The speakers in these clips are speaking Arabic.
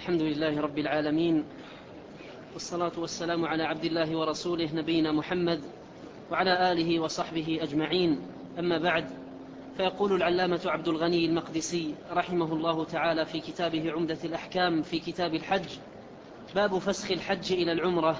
الحمد لله رب العالمين، والصلاة والسلام على عبد الله ورسوله نبينا محمد وعلى آله وصحبه أجمعين. أما بعد، فيقول العلامة عبد الغني المقدسي رحمه الله تعالى في كتابه عمدة الأحكام في كتاب الحج: باب فسخ الحج إلى العمرة.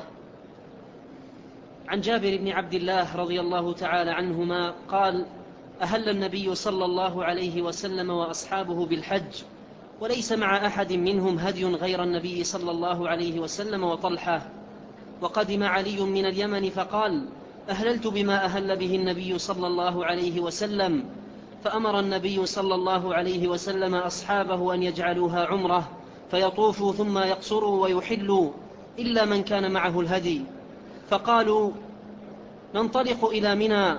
عن جابر بن عبد الله رضي الله تعالى عنهما قال: أهل النبي صلى الله عليه وسلم وأصحابه بالحج، وليس مع أحد منهم هدي غير النبي صلى الله عليه وسلم وطلحة. وقدم علي من اليمن فقال: أهللت بما أهل به النبي صلى الله عليه وسلم، فأمر النبي صلى الله عليه وسلم أصحابه أن يجعلوها عمرة، فيطوفوا ثم يقصروا ويحلوا إلا من كان معه الهدي، فقالوا: ننطلق إلى منى،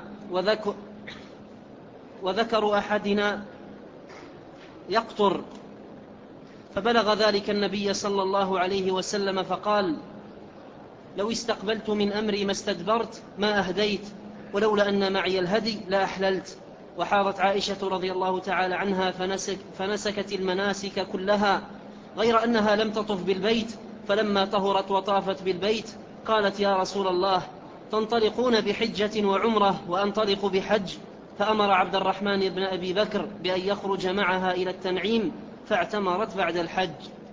وذكر أحدنا يقطر، فبلغ ذلك النبي صلى الله عليه وسلم فقال: لو استقبلت من أمري ما استدبرت ما أهديت، ولولا أن معي الهدي لا أحللت. وحاضت عائشة رضي الله تعالى عنها فنسكت المناسك كلها، غير أنها لم تطف بالبيت، فلما طهرت وطافت بالبيت قالت: يا رسول الله، تنطلقون بحجة وعمرة وأنطلق بحج؟ فأمر عبد الرحمن بن أبي بكر بأن يخرج معها إلى التنعيم، فاعتمرت بعد الحج.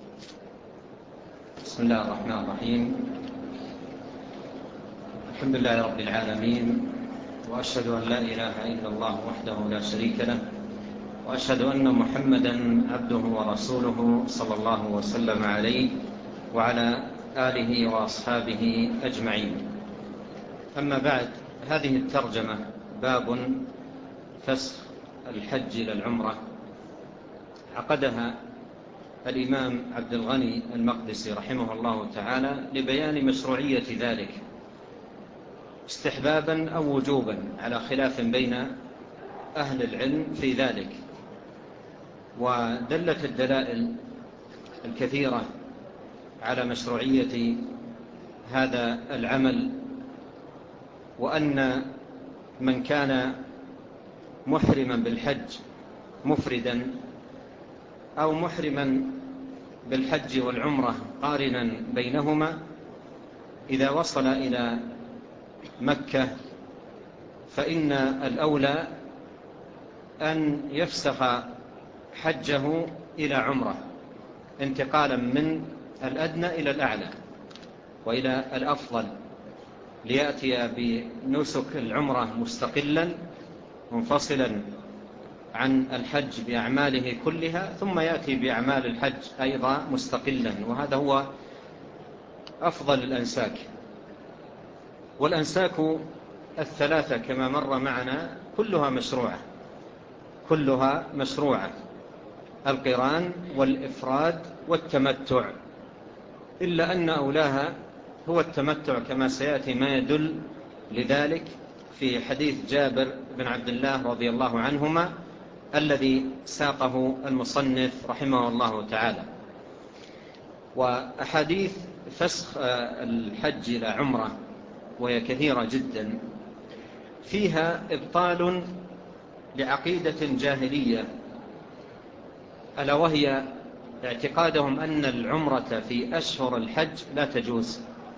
بسم الله الرحمن الرحيم. الحمد لله رب العالمين، وأشهد أن لا إله إلا الله وحده لا شريك له، وأشهد أن محمدا عبده ورسوله صلى الله وسلم عليه وعلى آله وأصحابه أجمعين. أما بعد، هذه الترجمة باب فسخ الحج إلى العمرة عقدها الإمام عبد الغني المقدسي رحمه الله تعالى لبيان مشروعية ذلك، استحبابا أو وجوبا، على خلاف بين أهل العلم في ذلك. ودلت الدلائل الكثيرة على مشروعية هذا العمل، وأن من كان محرما بالحج مفردا أو محرما بالحج والعمرة قارنا بينهما، إذا وصل إلى مكة فإن الأولى أن يفسخ حجه إلى عمرة، انتقالا من الأدنى إلى الأعلى وإلى الأفضل، ليأتي بنسك العمرة مستقلا منفصلا عن الحج بأعماله كلها، ثم يأتي بأعمال الحج أيضا مستقلا، وهذا هو أفضل الأنساك. والأنساك الثلاثة كما مر معنا كلها مشروعة: القران والإفراد والتمتع، إلا أن أولاها هو التمتع، كما سيأتي ما يدل لذلك في حديث جابر بن عبد الله رضي الله عنهما الذي ساقه المصنف رحمه الله تعالى. وأحاديث فسخ الحج إلى عمرة وهي كثيرة جدا، فيها إبطال لعقيدة جاهلية، ألا وهي اعتقادهم أن العمرة في أشهر الحج لا تجوز،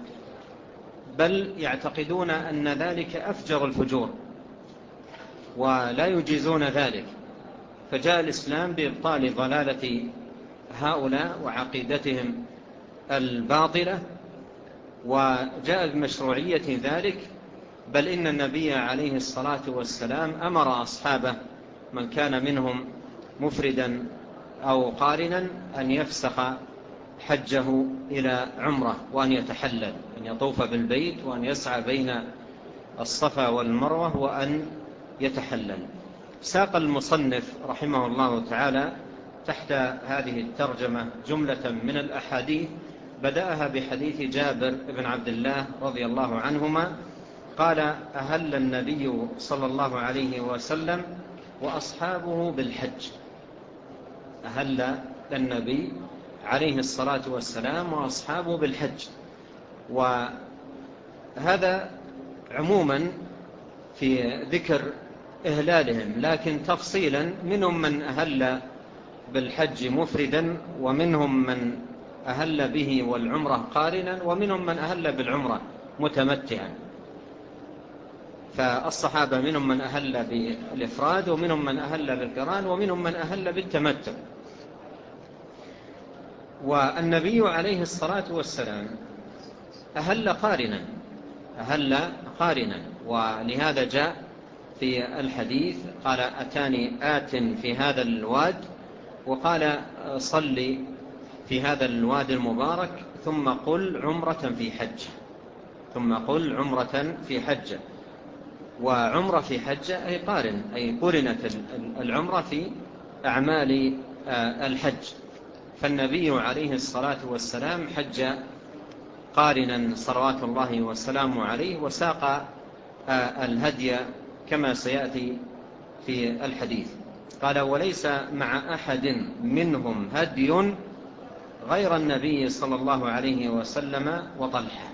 بل يعتقدون أن ذلك أفجر الفجور ولا يجيزون ذلك. فجاء الإسلام بإبطال ضلالة هؤلاء وعقيدتهم الباطلة، وجاء بمشروعية ذلك، بل إن النبي عليه الصلاة والسلام أمر أصحابه من كان منهم مفردا أو قارنا أن يفسخ حجه إلى عمرة، وأن يتحلل، أن يطوف بالبيت، وأن يسعى بين الصفا والمروة، وأن يتحلل. ساق المصنف رحمه الله تعالى تحت هذه الترجمة جملة من الأحاديث، بدأها بحديث جابر بن عبد الله رضي الله عنهما قال: أهل النبي صلى الله عليه وسلم وأصحابه بالحج. أهل النبي عليه الصلاة والسلام وأصحابه بالحج، وهذا عموما في ذكر إهلالهم، لكن تفصيلا: منهم من أهل بالحج مفردا، ومنهم من أهل به والعمرة قارنا، ومنهم من أهل بالعمرة متمتعا. فالصحابة منهم من أهل بالإفراد، ومنهم من أهل بالقران، ومنهم من أهل بالتمتع. والنبي عليه الصلاة والسلام أهل قارنا، ولهذا جاء في الحديث قال: أتاني آت في هذا الواد، وقال: صل في هذا الواد المبارك ثم قل عمرة في حجة. وعمرة في حجة أي قارن، أي قرنت العمرة في أعمال الحج. فالنبي عليه الصلاة والسلام حج قارنا صلوات الله وسلامه عليه، وساق الهدي كما سيأتي في الحديث. قال: وليس مع أحد منهم هدي غير النبي صلى الله عليه وسلم وطلحة.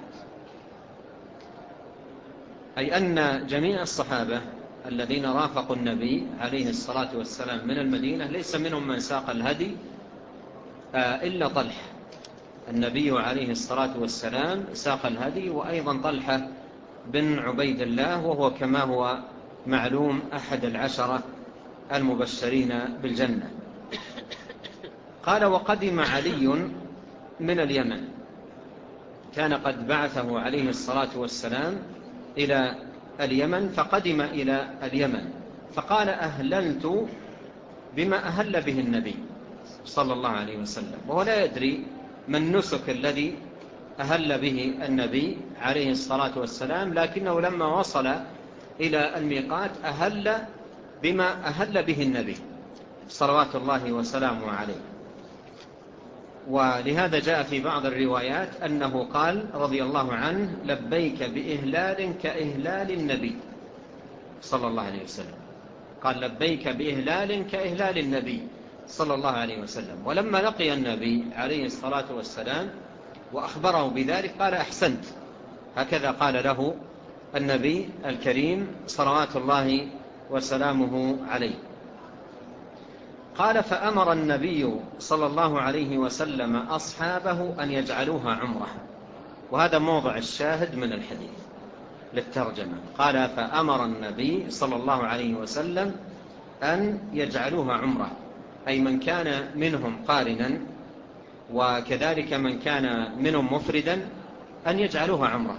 أي أن جميع الصحابة الذين رافقوا النبي عليه الصلاة والسلام من المدينة ليس منهم من ساق الهدي إلا طلحة. النبي عليه الصلاة والسلام ساق الهدي، وأيضا طلحة بن عبيد الله، وهو كما هو معلوم أحد العشرة المبشرين بالجنة. قال: وقدم علي من اليمن. كان قد بعثه عليه الصلاة والسلام إلى اليمن، فقدم إلى اليمن فقال: أهللت بما أهل به النبي صلى الله عليه وسلم. وهو لا يدري ما النسك الذي أهل به النبي عليه الصلاة والسلام، لكنه لما وصل إلى الميقات أهل بما أهل به النبي صلوات الله وسلامه عليه. ولهذا جاء في بعض الروايات أنه قال رضي الله عنه: لبيك بإهلال كإهلال النبي صلى الله عليه وسلم. قال: لبيك بإهلال كإهلال النبي صلى الله عليه وسلم. ولما لقي النبي عليه الصلاة والسلام وأخبره بذلك قال: أحسنت. هكذا قال له النبي الكريم صلوات الله وسلامه عليه. قال: فأمر النبي صلى الله عليه وسلم أصحابه أن يجعلوها عمرة. وهذا موضع الشاهد من الحديث للترجمة. قال: فأمر النبي صلى الله عليه وسلم أن يجعلوها عمرة، أي من كان منهم قارنا، وكذلك من كان منهم مفردا، أن يجعلوها عمرة.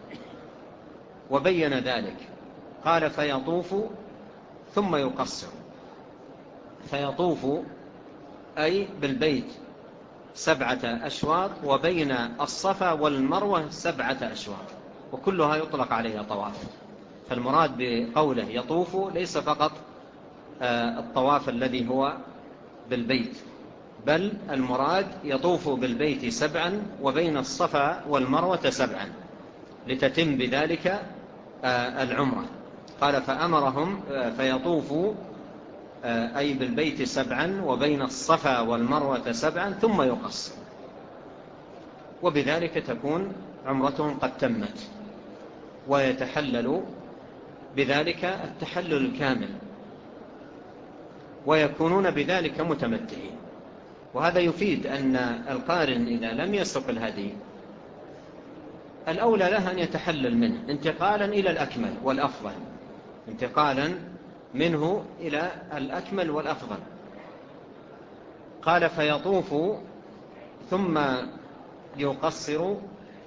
وبين ذلك قال: فيطوف ثم يقصر. فيطوف أي بالبيت 7 أشواط، وبين الصفا والمروة 7 أشواط، وكلها يطلق عليها طواف. فالمراد بقوله يطوف ليس فقط الطواف الذي هو بالبيت، بل المراد يطوف بالبيت 7 وبين الصفا والمروة 7، لتتم بذلك العمرة. قال: فأمرهم فيطوفوا أي بالبيت 7 وبين الصفا والمروة 7 ثم يقصر، وبذلك تكون عمرتهم قد تمت، ويتحلل بذلك التحلل الكامل، ويكونون بذلك متمتعين. وهذا يفيد أن القارن إذا لم يسق الهدي الأولى له أن يتحلل منه انتقالا إلى الأكمل والأفضل، انتقالا منه إلى الأكمل والأفضل. قال: فيطوف ثم يقصر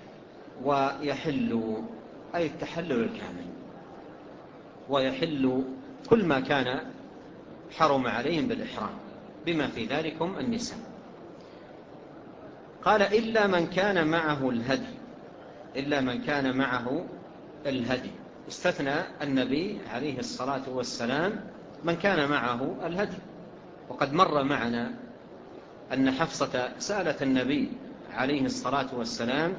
ويحل، أي التحلل الكامل، ويحل كل ما كان حرم عليهم بالإحرام، بما في ذلكم النساء. قال: إلا من كان معه الهدي. إلا من كان معه الهدي، استثنى النبي عليه الصلاة والسلام من كان معه الهدي. وقد مر معنا أن حفصة سألت النبي عليه الصلاة والسلام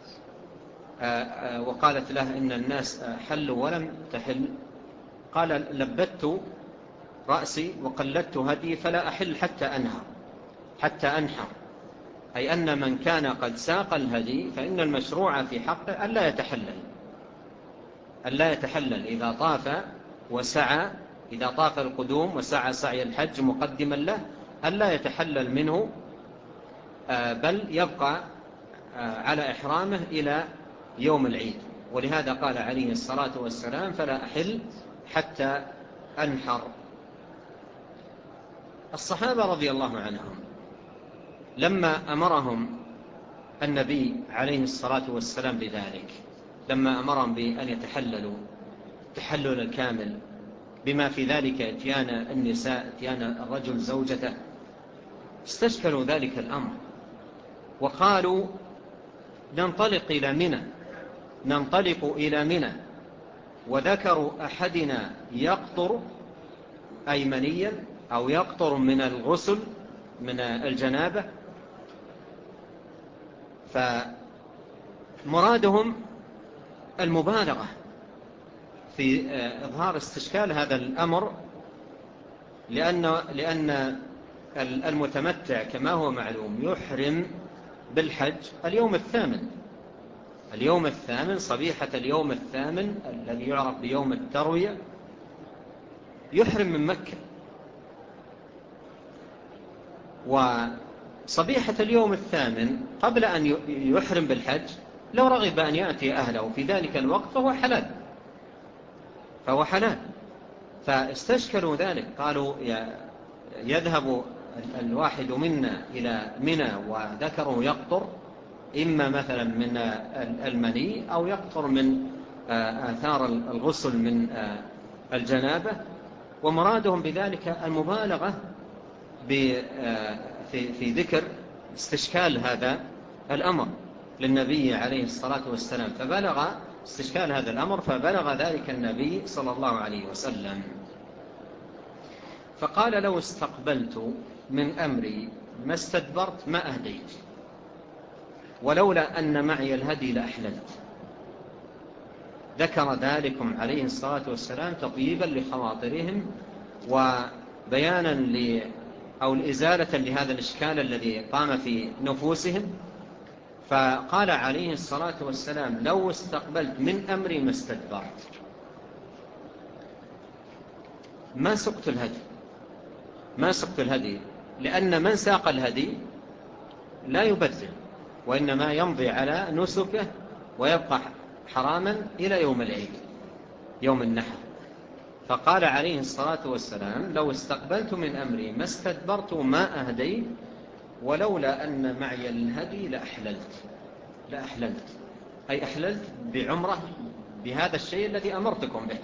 وقالت له: إن الناس حلوا ولم تحل. قال: لبت رأسي وقلدت هدي فلا أحل حتى أنحر. أي أن من كان قد ساق الهدي فإن المشروع في حقه ألا يتحلل إذا طاف وسعى، إذا طاف القدوم وسعى سعي الحج مقدما له، ألا يتحلل منه بل يبقى على إحرامه إلى يوم العيد. ولهذا قال عليه الصلاة والسلام: فلا أحل حتى أنحر. الصحابة رضي الله عنهم لما أمرهم النبي عليه الصلاة والسلام بذلك، لما أمرهم بأن يتحللوا التحلل الكامل بما في ذلك اتيان النساء، اتيان الرجل زوجته، استشكلوا ذلك الأمر وقالوا: ننطلق إلى منى، وذكر أحدنا يقطر أي منيا أو يقطر من الغسل من الجنابة. فمرادهم المبالغة في إظهار استشكال هذا الأمر، لأن المتمتع كما هو معلوم يحرم بالحج اليوم الثامن صبيحة اليوم الثامن الذي يعرف بيوم التروية، يحرم من مكة. وصبيحة اليوم الثامن قبل أن يحرم بالحج لو رغب أن يأتي أهله في ذلك الوقت فهو حلال. فاستشكلوا ذلك، قالوا: يذهب الواحد منا إلى منى وذكره يقطر إما مثلا من المني أو يقطر من آثار الغسل من الجنابة، ومرادهم بذلك المبالغة في ذكر استشكال هذا الأمر للنبي عليه الصلاة والسلام، فبلغ استشكال هذا الأمر، فبلغ ذلك النبي صلى الله عليه وسلم، فقال: لو استقبلت من أمري ما استدبرت ما أهديت، ولولا أن معي الهدي لأحللت. ذكر ذلكم عليه الصلاة والسلام تطيبا لخواطرهم وبيانا أو إزالة لهذا الإشكال الذي قام في نفوسهم. فقال عليه الصلاة والسلام: لو استقبلت من أمري ما استدبرت. ما سقت الهدي، لأن من ساق الهدي لا يبذل، وإنما يمضي على نسكه ويبقى حراما إلى يوم العيد يوم النحر. فقال عليه الصلاة والسلام: لو استقبلت من أمري ما استدبرت ما أهديت، ولولا أن معي الهدي لأحللت أي أحللت بعمرة بهذا الشيء الذي أمرتكم به.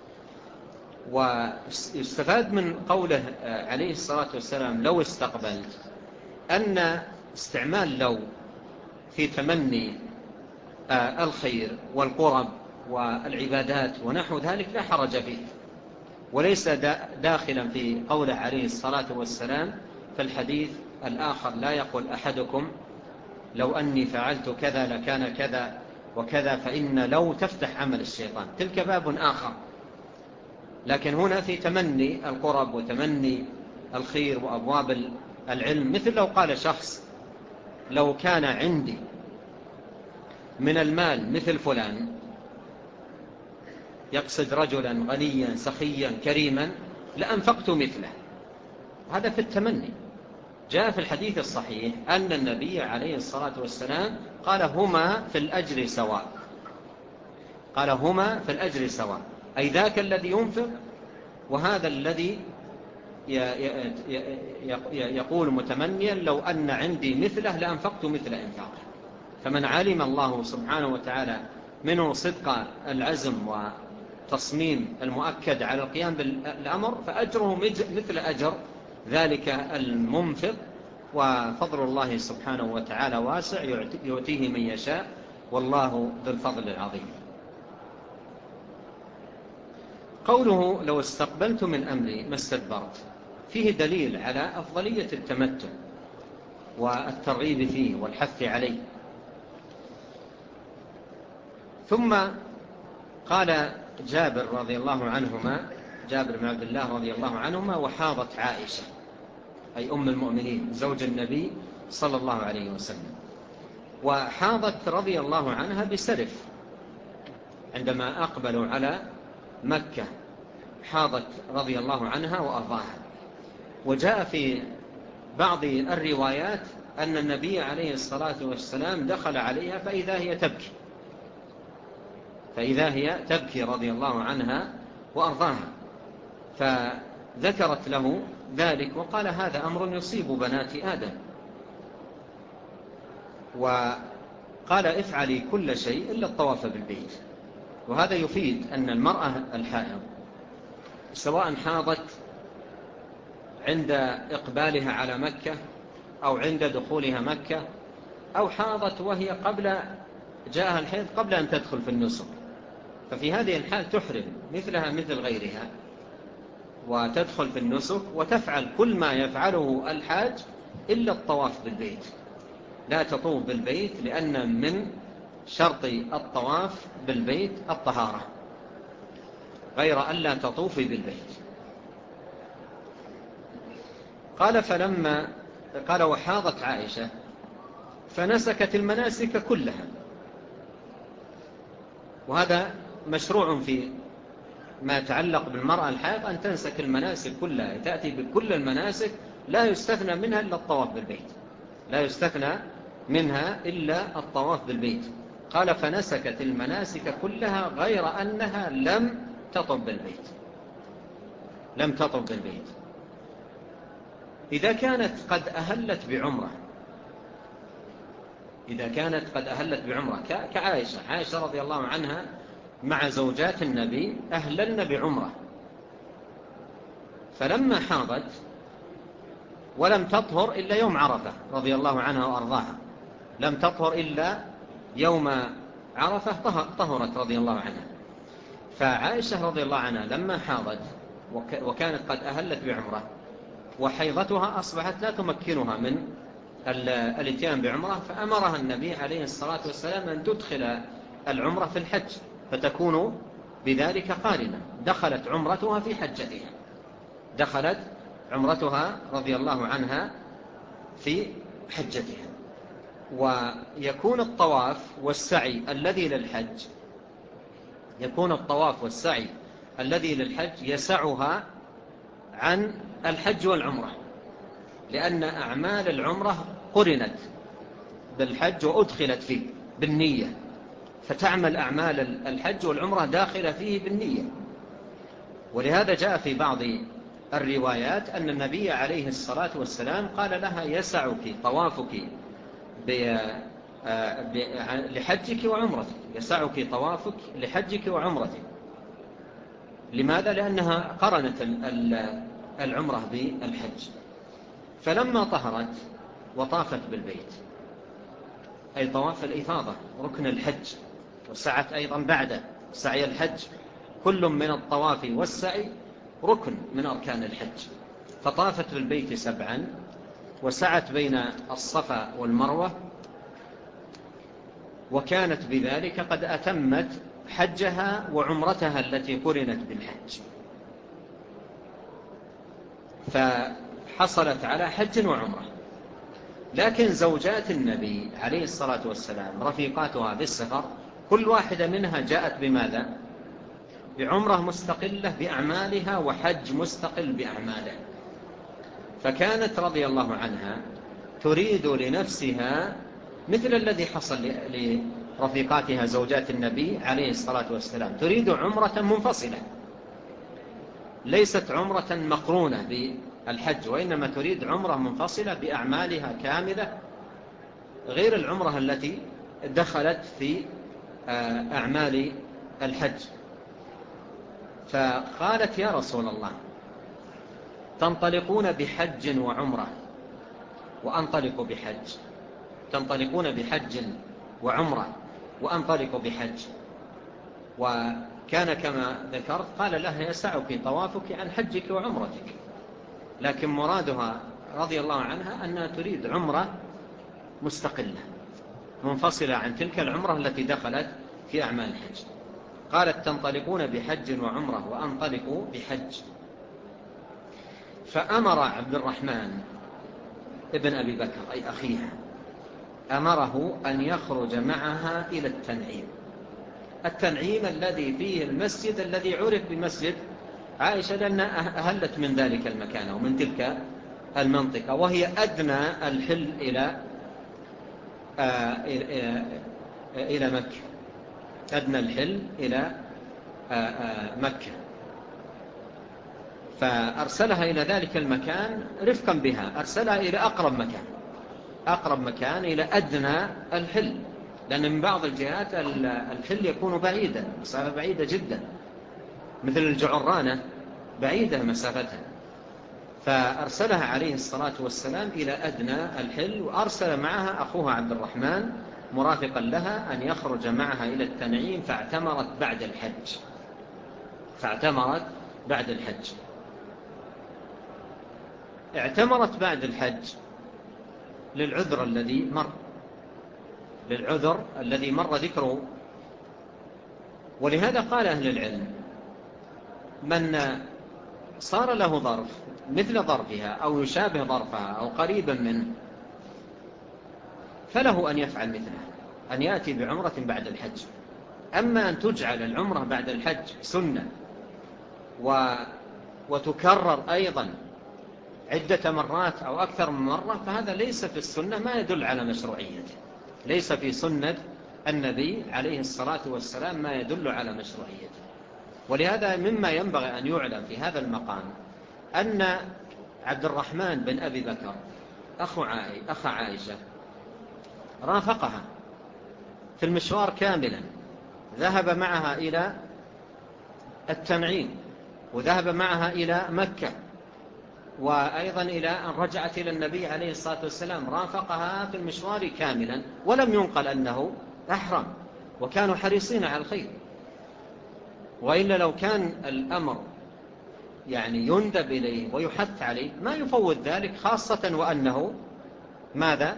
ويستفاد من قوله عليه الصلاة والسلام: لو استقبلت، أن استعمال لو في تمني الخير والقرب والعبادات ونحو ذلك لا حرج فيه، وليس داخلا في قوله عليه الصلاة والسلام في الحديث الآخر: لا يقول أحدكم لو أني فعلت كذا لكان كذا وكذا، فإن لو تفتح عمل الشيطان، تلك باب آخر. لكن هنا في تمني القرب وتمني الخير وأبواب العلم، مثل لو قال شخص: لو كان عندي من المال مثل فلان، يقصد رجلا غنيا سخيا كريما، لأنفقت مثله. هذا في التمني. جاء في الحديث الصحيح أن النبي عليه الصلاة والسلام قال: هما في الأجر سواء، أي ذاك الذي ينفق وهذا الذي يقول متمنيا: لو أن عندي مثله لأنفقت مثل إنفاقه. فمن علم الله سبحانه وتعالى منه صدق العزم وتصميم المؤكد على القيام بالأمر، فأجره مثل أجر ذلك المنفق. وفضل الله سبحانه وتعالى واسع، يؤتيه من يشاء، والله ذو الفضل العظيم. قوله: لو استقبلت من أمري ما استدبرت، فيه دليل على أفضلية التمتع والترغيب فيه والحث عليه. ثم قال جابر رضي الله عنهما، جابر بن عبد الله رضي الله عنهما: وحاضت عائشة أي أم المؤمنين زوج النبي صلى الله عليه وسلم، وحاضت رضي الله عنها بسرف عندما أقبلوا على مكة، حاضت رضي الله عنها وأرضاها. وجاء في بعض الروايات أن النبي عليه الصلاة والسلام دخل عليها فإذا هي تبكي رضي الله عنها وأرضاها، فذكرت له ذلك وقال: هذا أمر يصيب بنات آدم. وقال: افعلي كل شيء إلا الطواف بالبيت. وهذا يفيد أن المرأة الحائض سواء حاضت عند إقبالها على مكة أو عند دخولها مكة، أو حاضت وهي جاءها الحيض قبل أن تدخل في النسك، ففي هذه الحال تحرم مثلها مثل غيرها وتدخل في النسك وتفعل كل ما يفعله الحاج إلا الطواف بالبيت. لا تطوف بالبيت، لأن من شرط الطواف بالبيت الطهارة، غير أن لا تطوفي بالبيت. قال: وحاضت عائشة فنسكت المناسك كلها. وهذا مشروع في ما يتعلق بالمرأة الحائض، أن تنسك المناسك كلها، تأتي بكل المناسك لا يستثنى منها إلا الطواف بالبيت. قال: فنسكت المناسك كلها غير أنها لم تطب بالبيت. إذا كانت قد أهلت بعمرة كعائشة رضي الله عنها مع زوجات النبي أهللن بعمرة، فلما حاضت ولم تطهر إلا يوم عرفة رضي الله عنها وأرضاها، لم تطهر إلا يوم عرفة طهرت رضي الله عنها. فعائشة رضي الله عنها لما حاضت وكانت قد أهلت بعمرة، وحيضتها أصبحت لا تمكنها من الاتيان بعمرة، فأمرها النبي عليه الصلاة والسلام أن تدخل العمرة في الحج، فتكون بذلك قارنة. دخلت عمرتها رضي الله عنها في حجتها. ويكون الطواف والسعي الذي للحج يسعها عن الحج والعمرة، لأن أعمال العمرة قرنت بالحج وأدخلت فيه بالنية، فتعمل أعمال الحج والعمرة داخلة فيه بالنية. ولهذا جاء في بعض الروايات أن النبي عليه الصلاة والسلام قال لها: يسعك طوافك لحجك وعمرتك، يسعك طوافك لحجك وعمرتك. لماذا؟ لأنها قرنت العمرة بالحج. فلما طهرت وطافت بالبيت، أي طواف الإفاضة ركن الحج، وسعت أيضا بعد سعي الحج، كل من الطواف والسعي ركن من أركان الحج. فطافت بالبيت 7، وسعت بين الصفا والمروة، وكانت بذلك قد أتمت حجها وعمرتها التي قرنت بالحج، فحصلت على حج وعمرة. لكن زوجات النبي عليه الصلاة والسلام رفيقاتها بالسفر، كل واحدة منها جاءت بماذا؟ بعمرة مستقلة بأعمالها وحج مستقل بأعماله. فكانت رضي الله عنها تريد لنفسها مثل الذي حصل لرفيقاتها زوجات النبي عليه الصلاة والسلام، تريد عمرة منفصلة، ليست عمرة مقرونة بالحج، وإنما تريد عمرة منفصلة بأعمالها كاملة، غير العمرة التي دخلت في أعمال الحج. فقالت: يا رسول الله، تنطلقون بحج وعمرة وأنطلق بحج، تنطلقون بحج وعمرة وأنطلق بحج. وكان كما ذكرت قال لها: يسعك طوافك عن حجك وعمرتك، لكن مرادها رضي الله عنها أنها تريد عمرة مستقلة منفصلة عن تلك العمرة التي دخلت في أعمال الحج. قالت: تنطلقون بحج وعمرة وأنطلق بحج. فأمر عبد الرحمن ابن أبي بكر أي أخيها، أمره أن يخرج معها إلى التنعيم الذي فيه المسجد الذي عرف بمسجد عائشة، لأنها أهلت من ذلك المكان ومن تلك المنطقة، وهي أدنى الحل إلى إلى مكة، أدنى الحل إلى مكة، فأرسلها إلى ذلك المكان رفقا بها، أرسلها إلى أقرب مكان إلى أدنى الحل، لأن من بعض الجهات الحل يكون بعيدا، مسافة بعيدة جدا، مثل الجعرانة بعيدة مسافتها، فأرسلها عليه الصلاة والسلام إلى أدنى الحل، وأرسل معها أخوها عبد الرحمن مرافقا لها أن يخرج معها إلى التنعيم، فاعتمرت بعد الحج. اعتمرت بعد الحج للعذر الذي مر ذكره. ولهذا قال أهل العلم: من صار له ظرف مثل ظرفها أو يشابه ظرفها أو قريبا منه فله أن يفعل مثله، أن يأتي بعمرة بعد الحج. أما أن تجعل العمرة بعد الحج سنة وتكرر أيضا عدة مرات أو أكثر من مرة، فهذا ليس في السنة، ما يدل على مشروعيته، ليس في سنة النبي عليه الصلاة والسلام ما يدل على مشروعيته. ولهذا مما ينبغي أن يعلم في هذا المقام أن عبد الرحمن بن أبي بكر أخ عائشة رافقها في المشوار كاملا، ذهب معها إلى التنعيم، وذهب معها إلى مكة، وأيضا إلى أن رجعت إلى النبي عليه الصلاة والسلام، رافقها في المشوار كاملا، ولم ينقل أنه أحرم، وكانوا حريصين على الخير. وإلا لو كان الأمر يعني يندب إليه ويحث عليه ما يفوت ذلك، خاصة وأنه ماذا؟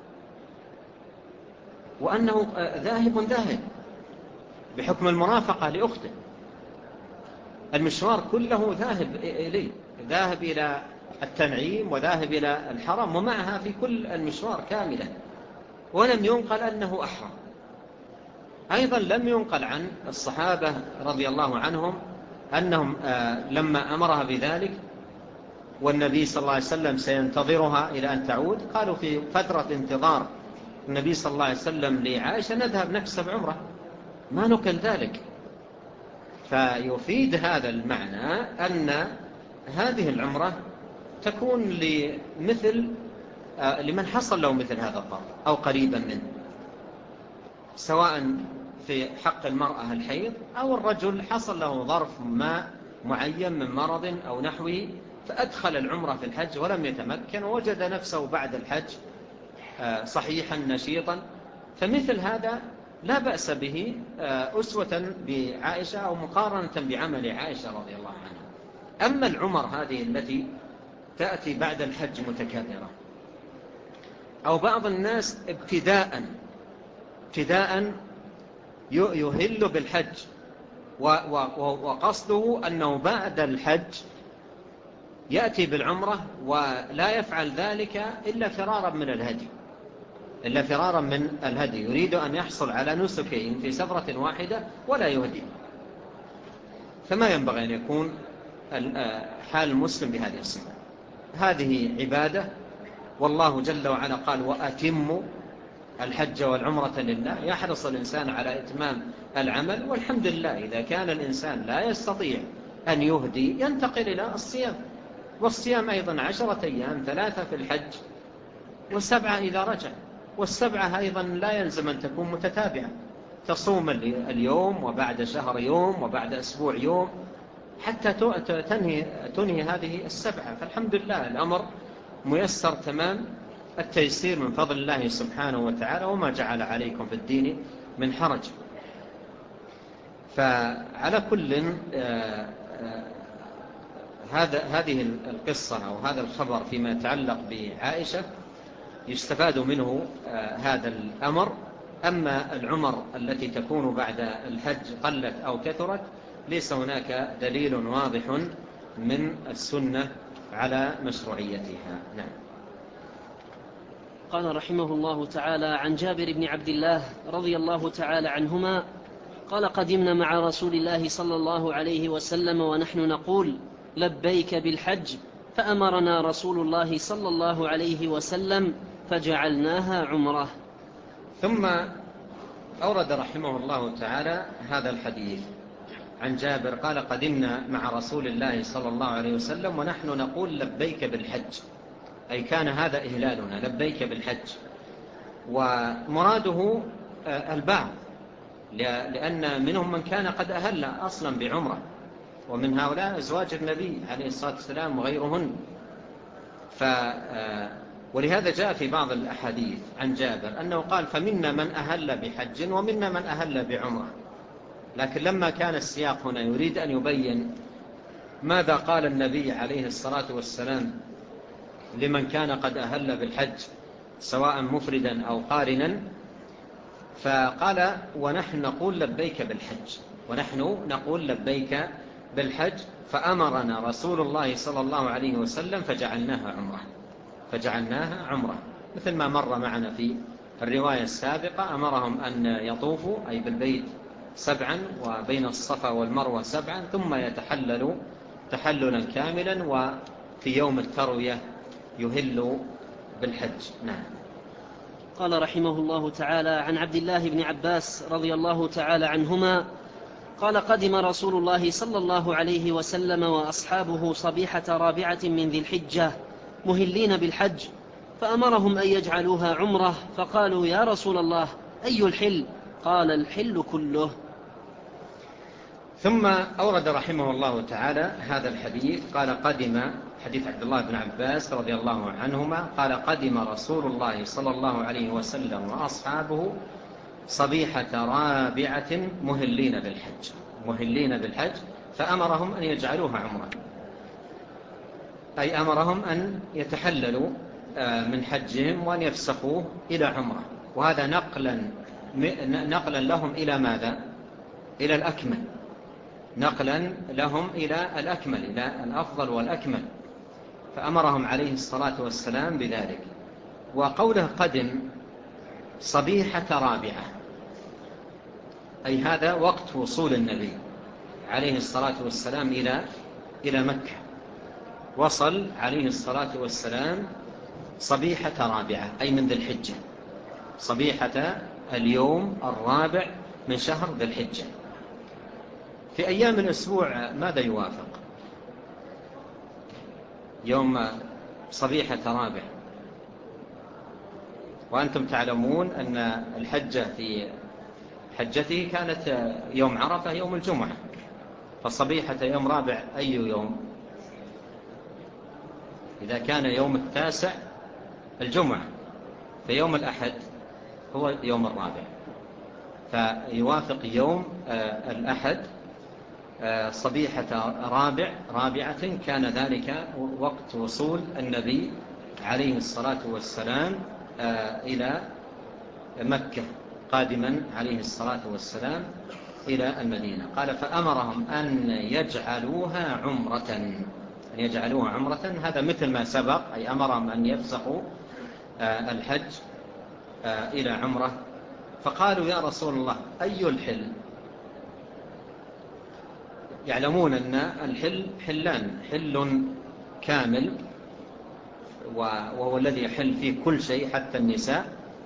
وأنه ذاهب بحكم المرافقة لأخته، المشوار كله ذاهب إليه، ذاهب إلى التنعيم وذاهب إلى الحرم، ومعها في كل المشوار كاملا، ولم ينقل أنه أحرم. أيضا لم ينقل عن الصحابة رضي الله عنهم أنهم لما أمرها بذلك والنبي صلى الله عليه وسلم سينتظرها إلى أن تعود، قالوا في فترة انتظار النبي صلى الله عليه وسلم لعائشة نذهب نكسب عمره، ما نقل ذلك. فيفيد هذا المعنى أن هذه العمرة تكون لمن حصل له مثل هذا الظرف أو قريبا منه، سواء في حق المرأة الحيض أو الرجل حصل له ظرف ما معين من مرض أو نحوه، فأدخل العمرة في الحج ولم يتمكن، ووجد نفسه بعد الحج صحيحا نشيطا، فمثل هذا لا بأس به أسوة بعائشة أو مقارنة بعمل عائشة رضي الله عنها. أما العمر هذه التي تأتي بعد الحج متكررة، أو بعض الناس ابتداء يهل بالحج وقصده أنه بعد الحج يأتي بالعمرة ولا يفعل ذلك إلا فرارا من الهدي، يريد أن يحصل على نسكين في سفرة واحدة ولا يهدي، فما ينبغي أن يكون حال المسلم بهذه الصفة. هذه عبادة، والله جل وعلا قال: وأتموا الحج والعمرة لله. يحرص الإنسان على إتمام العمل، والحمد لله إذا كان الإنسان لا يستطيع أن يهدي ينتقل إلى الصيام، والصيام أيضا 10 أيام، 3 في الحج و7 إذا رجع، وال7 أيضا لا يلزم أن تكون متتابعة، تصوم اليوم وبعد شهر يوم وبعد أسبوع يوم حتى تنهي هذه 7. فالحمد لله الأمر ميسر تمام التيسير من فضل الله سبحانه وتعالى، وما جعل عليكم في الدين من حرج. فعلى كل هذه القصة أو هذا الخبر فيما يتعلق بعائشة يستفاد منه هذا الأمر. أما العمر التي تكون بعد الحج قلت أو كثرت ليس هناك دليل واضح من السنة على مشروعيتها. نعم. قال رحمه الله تعالى: عن جابر بن عبد الله رضي الله تعالى عنهما قال: قدمنا مع رسول الله صلى الله عليه وسلم ونحن نقول: لبيك بالحج، فأمرنا رسول الله صلى الله عليه وسلم فجعلناها عمره. ثم أورد رحمه الله تعالى هذا الحديث عن جابر قال: قدمنا مع رسول الله صلى الله عليه وسلم ونحن نقول لبيك بالحج، أي كان هذا إهلالنا لبيك بالحج. ومراده البعض، لأن منهم من كان قد أهل أصلا بعمرة، ومن هؤلاء أزواج النبي عليه الصلاة والسلام وغيرهن. ولهذا جاء في بعض الأحاديث عن جابر أنه قال: فمنا من أهل بحج ومنا من أهل بعمرة. لكن لما كان السياق هنا يريد أن يبين ماذا قال النبي عليه الصلاة والسلام لمن كان قد أهل بالحج سواء مفردا أو قارنا، فقال: ونحن نقول لبيك بالحج، ونحن نقول لبيك بالحج، فأمرنا رسول الله صلى الله عليه وسلم فجعلناها عمرة، مثل ما مر معنا في الرواية السابقة. أمرهم أن يطوفوا أي بالبيت 7 وبين الصفا والمروة 7، ثم يتحللوا تحللا كاملا، وفي يوم التروية يهلوا بالحج. نعم. قال رحمه الله تعالى: عن عبد الله بن عباس رضي الله تعالى عنهما قال: قدم رسول الله صلى الله عليه وسلم وأصحابه صبيحة رابعة من ذي الحجة مهلين بالحج، فأمرهم أن يجعلوها عمرة، فقالوا: يا رسول الله، أي الحل؟ قال: الحل كله. ثم أورد رحمه الله تعالى هذا الحديث قال: قدم، حديث عبد الله بن عباس رضي الله عنهما قال: قدم رسول الله صلى الله عليه وسلم وأصحابه صبيحة رابعة مهلين بالحج، فأمرهم أن يجعلوها عمرة، أي أمرهم أن يتحللوا من حجهم وأن يفسخوه إلى عمرة. وهذا نقلا لهم إلى ماذا؟ إلى الأكمل، نقلا لهم إلى الأكمل، إلى الأفضل والأكمل، فأمرهم عليه الصلاة والسلام بذلك. وقوله قدم صبيحة رابعة، أي هذا وقت وصول النبي عليه الصلاة والسلام إلى مكة. وصل عليه الصلاة والسلام صبيحة رابعة، أي من ذي الحجة، صبيحة اليوم الرابع من شهر ذي الحجة. في أيام الأسبوع ماذا يوافق يوم صبيحة رابع؟ وأنتم تعلمون أن الحجة في حجته كانت يوم عرفة يوم الجمعة، فصبيحة يوم رابع أي يوم؟ إذا كان يوم 9 الجمعة، فيوم الأحد هو يوم الرابع، فيوافق يوم الأحد صبيحة رابعة، كان ذلك وقت وصول النبي عليه الصلاة والسلام إلى مكة، قادما عليه الصلاة والسلام إلى المدينة. قال: فأمرهم أن يجعلوها عمرة، هذا مثل ما سبق، أي أمرهم أن يفسخوا الحج إلى عمرة. فقالوا: يا رسول الله، أي الحل؟ يعلمون أن الحل حلان: حل كامل وهو الذي يحل فيه كل شيء حتى النساء،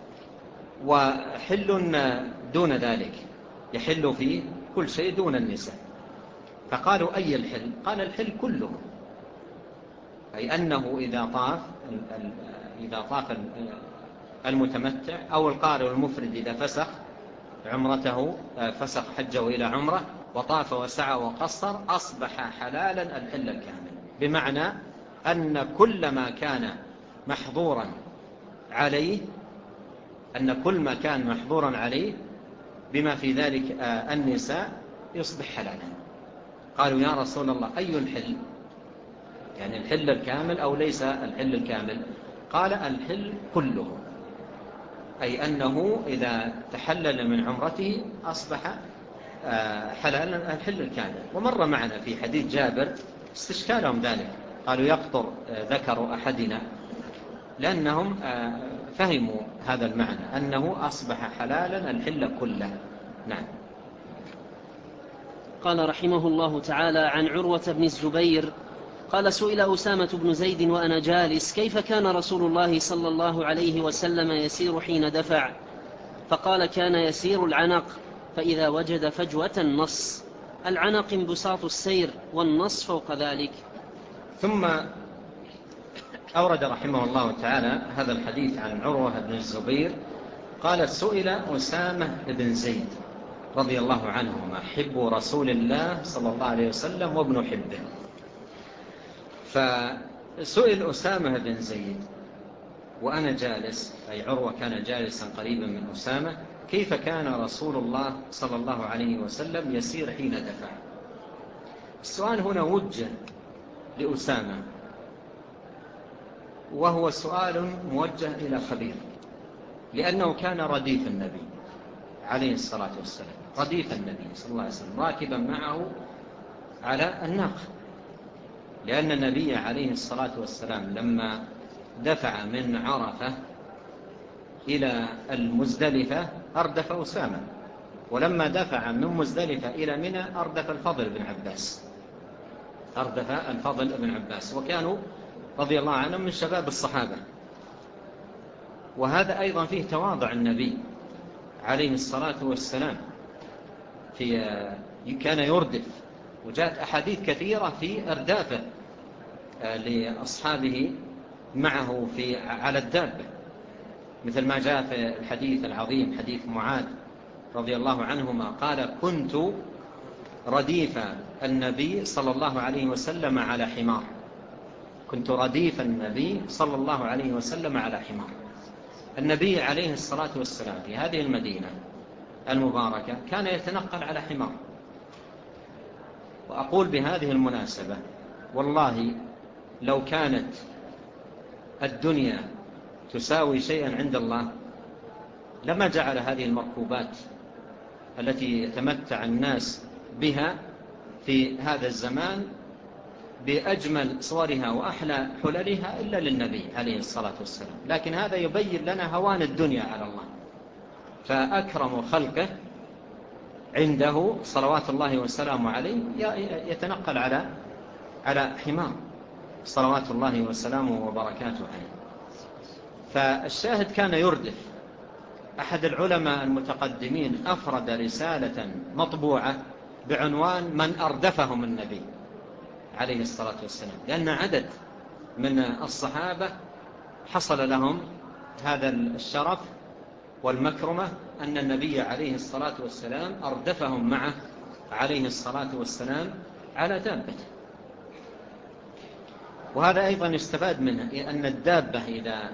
وحل دون ذلك يحل فيه كل شيء دون النساء. فقالوا: أي الحل؟ قال: الحل كله، أي أنه إذا طاف المتمتع أو القارئ المفرد إذا فسخ عمرته، فسخ حجه إلى عمرة، وطاف وسعى وقصر، أصبح حلالا الحل الكامل، بمعنى أن كل ما كان محظورا عليه بما في ذلك النساء يصبح حلالا. قالوا: يا رسول الله، أي الحل؟ يعني الحل الكامل أو ليس الحل الكامل؟ قال: الحل كله، أي أنه إذا تحلل من عمرته أصبح حلالا الحل الكامل. ومر معنا في حديث جابر استشكالهم ذلك، قالوا: يقطر ذكر أحدنا، لأنهم فهموا هذا المعنى أنه أصبح حلالا الحل كله. نعم. قال رحمه الله تعالى: عن عروة بن الزبير قال: سئل أسامة بن زيد وأنا جالس: كيف كان رسول الله صلى الله عليه وسلم يسير حين دفع؟ فقال كان يسير العنق فإذا وجد فجوة نص. العنق انبساط السير والنص فوق ذلك. ثم أورد رحمه الله تعالى هذا الحديث عن عروة بن الزبير قال سئل أسامة بن زيد رضي الله عنهما حب رسول الله صلى الله عليه وسلم وابن حبه، فسئل أسامة بن زيد وأنا جالس، أي عروة كان جالسا قريبا من أسامة، كيف كان رسول الله صلى الله عليه وسلم يسير حين دفع. السؤال هنا وجه لأسامة، وهو سؤال موجه إلى خبير، لأنه كان رديف النبي عليه الصلاة والسلام، رديف النبي صلى الله عليه وسلم راكبا معه على الناقة، لأن النبي عليه الصلاة والسلام لما دفع من عرفة إلى المزدلفة أردف أسامة، ولما دفع من مزدلفة إلى منى أردف الفضل بن عباس، وكانوا رضي الله عنهم من شباب الصحابة. وهذا أيضا فيه تواضع النبي عليه الصلاة والسلام، كان يردف، وجاءت أحاديث كثيرة في أردافه لأصحابه معه على الدابة، مثل ما جاء في الحديث العظيم حديث معاذ رضي الله عنهما قال كنت رديف النبي صلى الله عليه وسلم على حمار، كنت رديف النبي صلى الله عليه وسلم على حمار. النبي عليه الصلاة والسلام في هذه المدينة المباركة كان يتنقل على حمار. وأقول بهذه المناسبة والله لو كانت الدنيا تساوي شيئا عند الله لما جعل هذه المركوبات التي يتمتع الناس بها في هذا الزمان بأجمل صورها وأحلى حللها إلا للنبي عليه الصلاة والسلام. لكن هذا يبين لنا هوان الدنيا على الله، فأكرم خلقه عنده صلوات الله وسلامه عليه يتنقل على حمار صلوات الله وسلامه وبركاته عليه. فالشاهد كان يردف. أحد العلماء المتقدمين أفرد رسالة مطبوعة بعنوان من أردفهم النبي عليه الصلاة والسلام، لأن عدد من الصحابة حصل لهم هذا الشرف والمكرمة أن النبي عليه الصلاة والسلام أردفهم معه عليه الصلاة والسلام على دابته. وهذا أيضا يستفاد منه أن الدابة إذا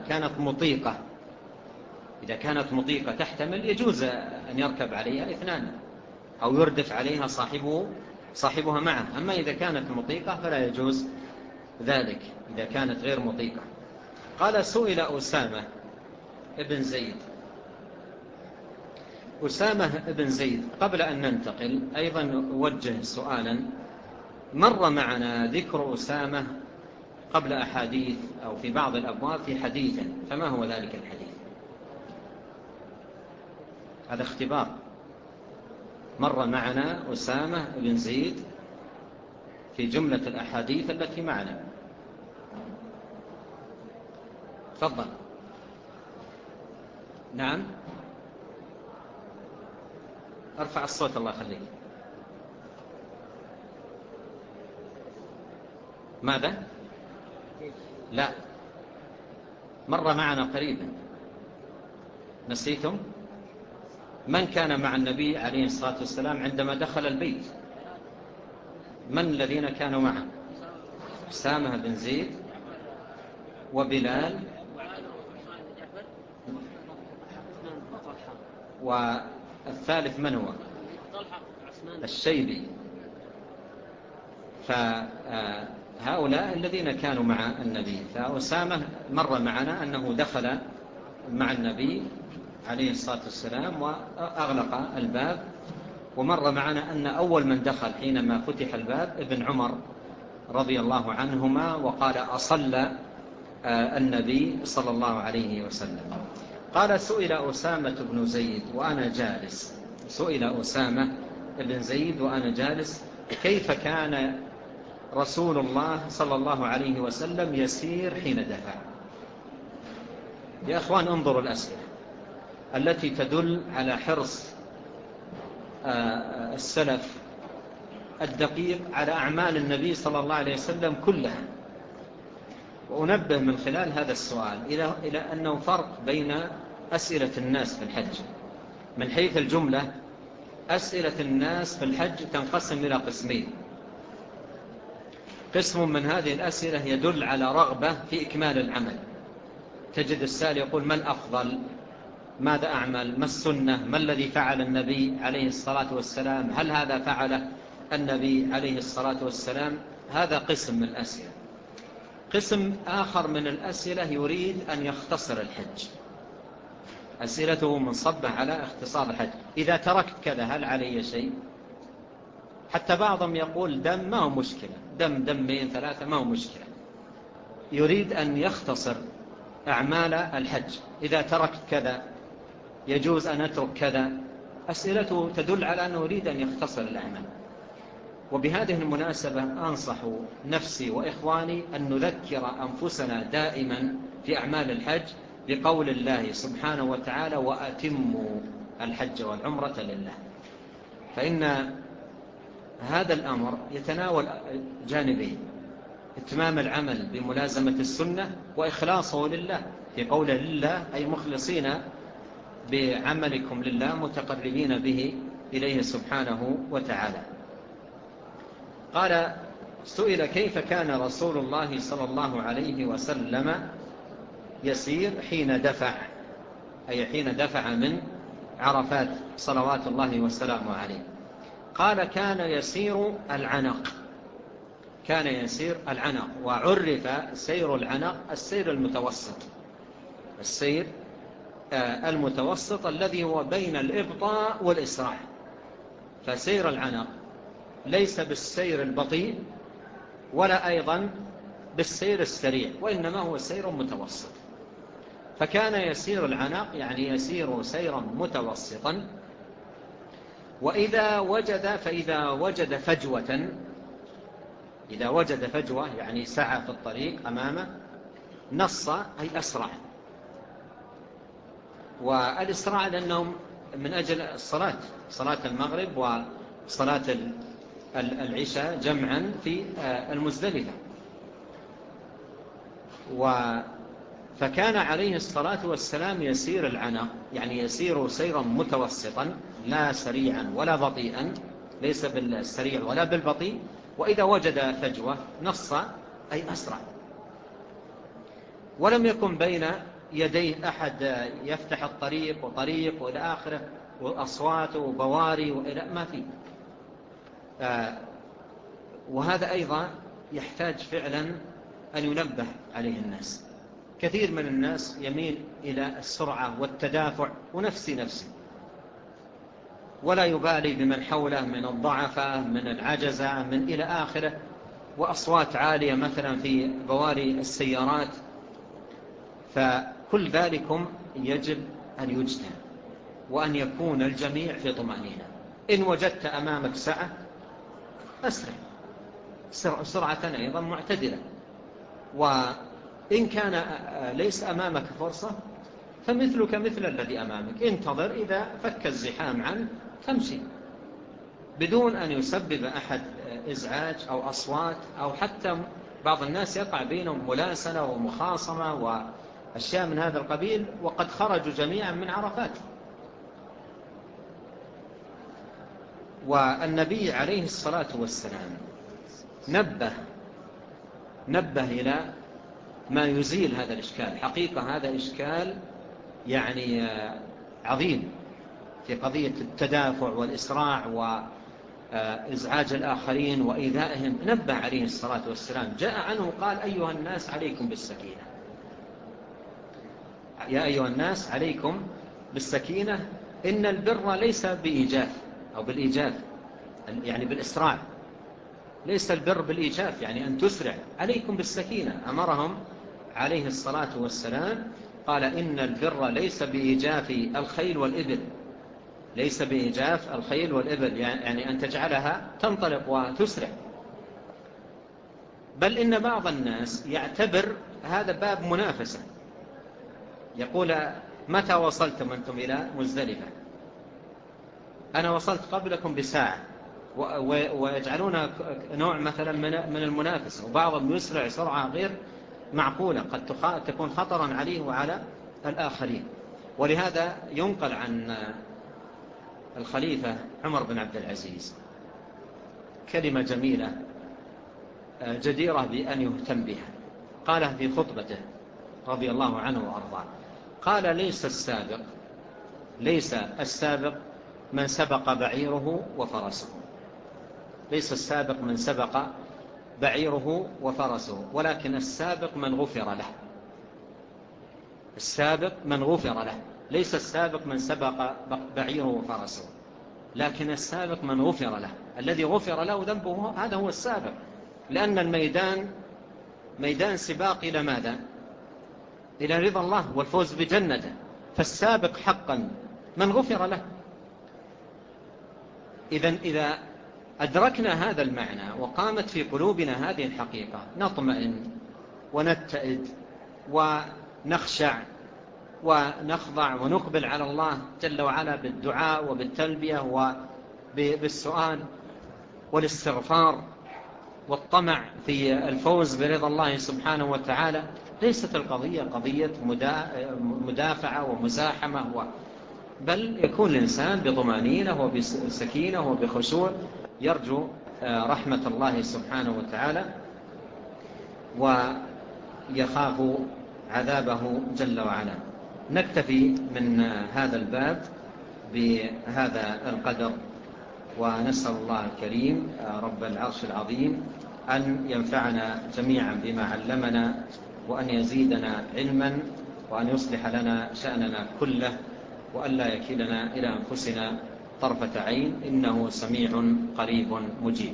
كانت مطيقة تحتمل يجوز أن يركب عليها اثنان أو يردف عليها صاحبها معه. أما إذا كانت مطيقة فلا يجوز ذلك إذا كانت غير مطيقة. قال سئل أسامة ابن زيد. أسامة ابن زيد قبل أن ننتقل أيضا أوجه سؤالا. مر معنا ذكر أسامة قبل أحاديث أو في بعض الأبواب في حديث، فما هو ذلك الحديث؟ هذا اختبار. مر معنا أسامة بن زيد في جملة الأحاديث التي معنا. تفضل. نعم، ارفع الصوت الله يخليك. ماذا؟ لا، مر معنا قريبا. نسيتم؟ من كان مع النبي عليه الصلاة والسلام عندما دخل البيت؟ من الذين كانوا معه؟ أسامة بن زيد وبلال والثالث من هو؟ الشيبي. فهؤلاء الذين كانوا مع النبي. فأسامة مر معنا أنه دخل مع النبي عليه الصلاة والسلام وأغلق الباب. ومر معنا أن أول من دخل حينما فتح الباب ابن عمر رضي الله عنهما وقال أصلى النبي صلى الله عليه وسلم. قال سئل أسامة بن زيد وأنا جالس. سئل أسامة بن زيد وأنا جالس كيف كان رسول الله صلى الله عليه وسلم يسير حين دفع. يا أخوان انظروا الأسئلة. التي تدل على حرص السلف الدقيق على أعمال النبي صلى الله عليه وسلم كلها. وأنبه من خلال هذا السؤال إلى أنه فرق بين أسئلة الناس في الحج. من حيث الجملة أسئلة الناس في الحج تنقسم إلى قسمين. قسم من هذه الأسئلة يدل على رغبة في إكمال العمل، تجد السائل يقول: ما الأفضل؟ ماذا أعمل؟ ما السنة؟ ما الذي فعل النبي عليه الصلاة والسلام؟ هل هذا فعله النبي عليه الصلاة والسلام؟ هذا قسم من الأسئلة. قسم آخر من الأسئلة يريد أن يختصر الحج، أسئلته منصبة على اختصار الحج. إذا تركت كذا هل علي شيء؟ حتى بعضهم يقول دم ما هو مشكلة، دمين 3 ما هو مشكلة. يريد أن يختصر أعمال الحج. إذا تركت كذا يجوز أن أترك كذا. أسئلته تدل على أنه يريد أن يختصر الأعمال. وبهذه المناسبة أنصح نفسي وإخواني أن نذكر أنفسنا دائما في أعمال الحج بقول الله سبحانه وتعالى: وأتموا الحج والعمرة لله. فإن هذا الأمر يتناول جانبين: اتمام العمل بملازمة السنة، وإخلاصه لله، في قوله لله أي مخلصين بعملكم لله متقربين به إليه سبحانه وتعالى. قال: سئل كيف كان رسول الله صلى الله عليه وسلم يسير حين دفع، أي حين دفع من عرفات صلوات الله وسلامه عليه. قال: كان يسير العنق، كان يسير العنق. وعرف سير العنق السير المتوسط، السير المتوسط الذي هو بين الإبطاء والإسراع. فسير العنق ليس بالسير البطيء ولا أيضا بالسير السريع، وإنما هو سير متوسط. فكان يسير العنق يعني يسير سيرا متوسطا. فإذا وجد فجوة، إذا وجد فجوة يعني سعى في الطريق أمامه، نص أي أسرع. والإسراع لأنهم من أجل الصلاة، صلاة المغرب وصلاة العشاء جمعا في المزدلفة. فكان عليه الصلاة والسلام يسير العنق، يعني يسير سيرا متوسطا، لا سريعا ولا بطيئا، ليس بالسريع ولا بالبطيء. وإذا وجد فجوة نص أي أسرع. ولم يكن بين يديه أحد يفتح الطريق وطريق وإلى آخره، وأصوات وبواري وإلى ما فيه. وهذا أيضا يحتاج فعلا أن ينبه عليه الناس. كثير من الناس يميل إلى السرعة والتدافع ونفسي، ولا يبالي بمن حوله من الضعفة، من العجزة، من إلى آخره، وأصوات عالية مثلا في بواري السيارات. فكل ذلكم يجب أن يجتنب، وأن يكون الجميع في طمأنينة. إن وجدت أمامك سعة أسرع، سرعة أيضا معتدلة. وإن كان ليس أمامك فرصة فمثلك مثل الذي أمامك، انتظر إذا فك الزحام عنه تمشي، بدون أن يسبب أحد إزعاج أو أصوات، أو حتى بعض الناس يقع بينهم ملاسنة ومخاصمة وأشياء من هذا القبيل وقد خرجوا جميعا من عرفات. والنبي عليه الصلاة والسلام نبه إلى ما يزيل هذا الإشكال. حقيقة هذا إشكال يعني عظيم في قضية التدافع والإسراع وإزعاج الآخرين وإيذائهم. نبه عليه الصلاة والسلام، جاء عنه قال: أيها الناس عليكم بالسكينة، يا أيها الناس عليكم بالسكينة، إن البر ليس بإيجاف أو بالإيجاف يعني بالإسراع، ليس البر بالإيجاف يعني أن تسرع، عليكم بالسكينة. أمرهم عليه الصلاة والسلام قال: إن البر ليس بإيجاف الخيل والإبل، ليس بإيجاف الخيل والإبل يعني أن تجعلها تنطلق وتسرع، بل إن بعض الناس يعتبر هذا باب منافسة، يقول متى وصلتم أنتم إلى مزدلفة؟ أنا وصلت قبلكم بساعة، ويجعلون نوع مثلا من المنافسة، وبعضهم يسرع سرعة غير معقولة قد تكون خطرا عليه وعلى الآخرين. ولهذا ينقل عن الخليفة عمر بن عبد العزيز كلمة جميلة جديرة بأن يهتم بها، قالها في خطبته رضي الله عنه وأرضاه. قال: ليس السابق من سبق بعيره وفرسه، ليس السابق من سبق بعيره وفرسه، ولكن السابق من غفر له. السابق من غفر له، ليس السابق من سبق بعيره وفرسه، لكن السابق من غفر له، الذي غفر له ذنبه هذا هو السابق. لأن الميدان ميدان سباق إلى ماذا؟ إلى رضا الله والفوز بجنته، فالسابق حقا من غفر له. إذا أدركنا هذا المعنى وقامت في قلوبنا هذه الحقيقة نطمئن ونتئد ونخشع ونخضع ونقبل على الله جل وعلا بالدعاء وبالتلبية وبالسؤال والاستغفار والطمع في الفوز برضا الله سبحانه وتعالى. ليست القضية قضية مدافعة ومزاحمة، بل يكون الإنسان بطمأنينة وبسكينة وبخشوع يرجو رحمة الله سبحانه وتعالى ويخاف عذابه جل وعلا. نكتفي من هذا الباب بهذا القدر، ونسأل الله الكريم رب العرش العظيم أن ينفعنا جميعا بما علمنا، وأن يزيدنا علما، وأن يصلح لنا شأننا كله، وأن لا يكلنا إلى أنفسنا طرفة عين، إنه سميع قريب مجيب.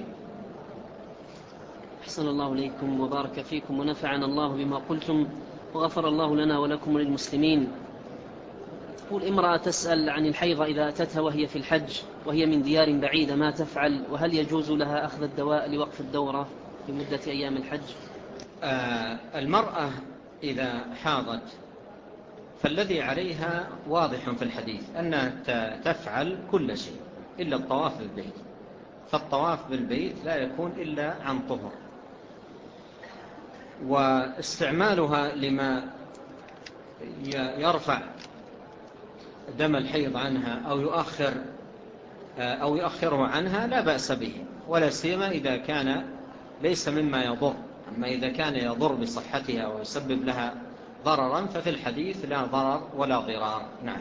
أحسن الله إليكم وبارك فيكم ونفعنا الله بما قلتم، وغفر الله لنا ولكم وللمسلمين. تقول امرأة تسأل عن الحيضة إذا أتتها وهي في الحج وهي من ديار بعيدة ما تفعل، وهل يجوز لها أخذ الدواء لوقف الدورة لمدة أيام الحج؟ المرأة إذا حاضت فالذي عليها واضح في الحديث أنها تفعل كل شيء إلا الطواف بالبيت، فالطواف بالبيت لا يكون إلا عن طهر، واستعمالها لما يرفع دم الحيض عنها أو يؤخره عنها لا بأس به، ولا سيما إذا كان ليس مما يضر. أما إذا كان يضر بصحتها ويسبب لها ضررا ففي الحديث لا ضرر ولا ضرار. نعم.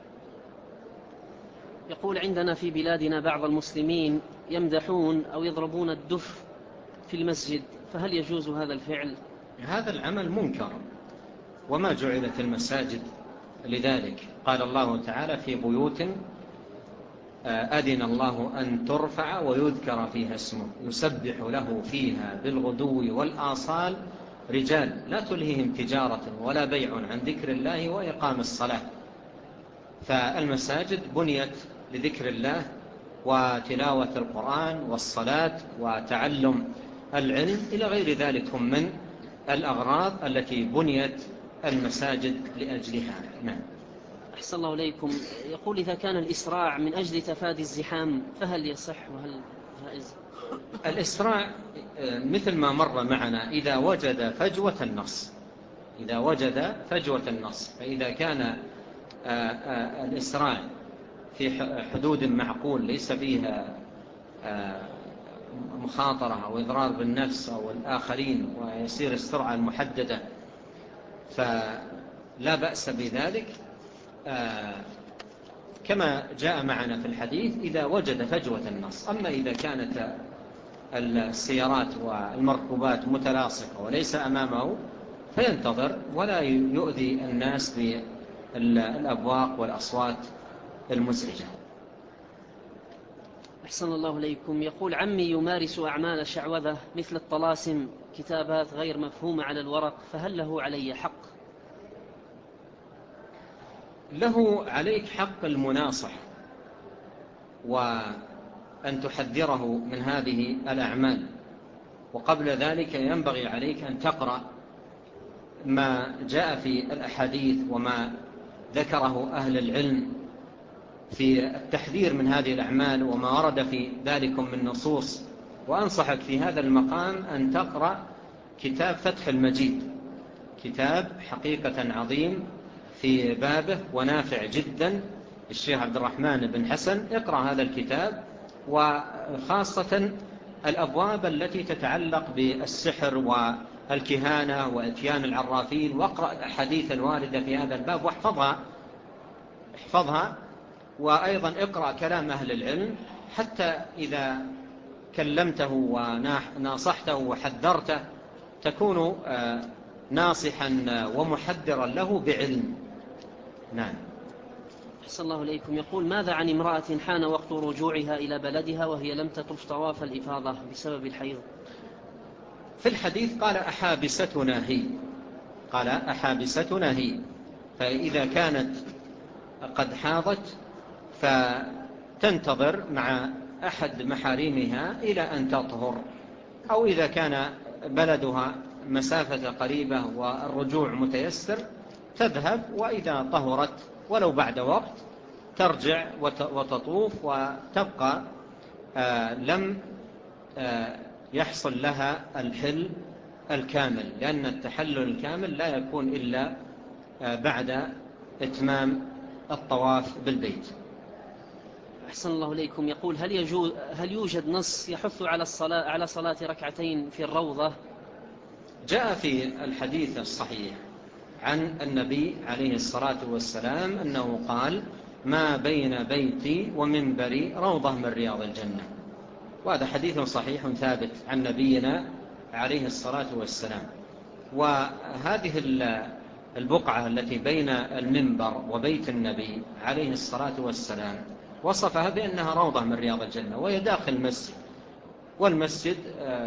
يقول عندنا في بلادنا بعض المسلمين يمدحون أو يضربون الدف في المسجد، فهل يجوز هذا الفعل؟ هذا العمل منكر، وما جعلت المساجد لذلك. قال الله تعالى: في بيوت أذن الله أن ترفع ويذكر فيها اسمه يسبح له فيها بالغدو والآصال رجال لا تلهيهم تجارة ولا بيع عن ذكر الله وإقام الصلاة. فالمساجد بنيت لذكر الله وتلاوة القرآن والصلاة وتعلم العلم إلى غير ذلك من الأغراض التي بنيت المساجد لأجلها. نعم. أحسن الله إليكم. يقول إذا كان الإسراع من أجل تفادي الزحام فهل يصح وهل جائز؟ الإسراع مثل ما مر معنا إذا وجد فجوة النص، فإذا كان الإسراع في حدود معقول ليس فيها مخاطرة أو إضرار بالنفس أو الآخرين ويصير السرعة المحددة فلا بأس بذلك، كما جاء معنا في الحديث إذا وجد فجوة النص. أما إذا كانت السيارات والمركوبات متلاصقة وليس أمامه فينتظر ولا يؤذي الناس بالأبواق والأصوات المزعجة. أحسن الله إليكم. يقول عمي يمارس أعمال الشعوذة مثل الطلاسم، كتابات غير مفهومة على الورق، فهل له علي حق؟ له عليك حق المناصح وأن تحذره من هذه الأعمال، وقبل ذلك ينبغي عليك أن تقرأ ما جاء في الأحاديث وما ذكره أهل العلم في التحذير من هذه الأعمال وما ورد في ذلك من نصوص. وأنصحك في هذا المقام أن تقرأ كتاب فتح المجيد، كتاب حقيقة عظيم في بابه ونافع جدا للشيخ عبد الرحمن بن حسن. اقرأ هذا الكتاب، وخاصة الأبواب التي تتعلق بالسحر والكهانة وإتيان العرافين، واقرأ الأحاديث الواردة في هذا الباب واحفظها. وأيضا اقرأ كلام أهل العلم، حتى إذا كلمته وناصحته وحذرته تكون ناصحا ومحذرا له بعلم. نعم. أحسن الله إليكم. يقول: ماذا عن امرأة حان وقت رجوعها إلى بلدها وهي لم تطف طواف الإفاضة بسبب الحيض؟ في الحديث قال أحابستنا هي، قال أحابستنا هي. فإذا كانت قد حاضت فتنتظر مع أحد محارمها إلى أن تطهر، أو إذا كان بلدها مسافة قريبة والرجوع متيسر تذهب، وإذا طهرت ولو بعد وقت ترجع وتطوف، وتبقى لم يحصل لها الحل الكامل، لأن التحلل الكامل لا يكون إلا بعد إتمام الطواف بالبيت. أحسن الله إليكم. يقول: هل يوجد نص يحث على صلاة ركعتين في الروضة؟ جاء في الحديث الصحيح عن النبي عليه الصلاة والسلام أنه قال: ما بين بيتي ومنبري روضة من رياض الجنة. وهذا حديث صحيح ثابت عن نبينا عليه الصلاة والسلام. وهذه البقعة التي بين المنبر وبيت النبي عليه الصلاة والسلام وصفها بأنها روضة من رياض الجنة، وهي داخل المسجد، والمسجد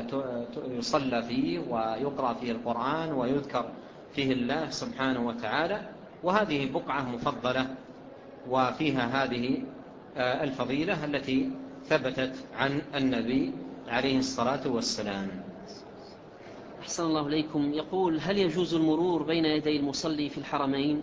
يصلى فيه ويقرأ فيه القرآن ويذكر فيه الله سبحانه وتعالى، وهذه بقعة مفضلة وفيها هذه الفضيلة التي ثبتت عن النبي عليه الصلاة والسلام. أحسن الله إليكم. يقول: هل يجوز المرور بين يدي المصلي في الحرمين؟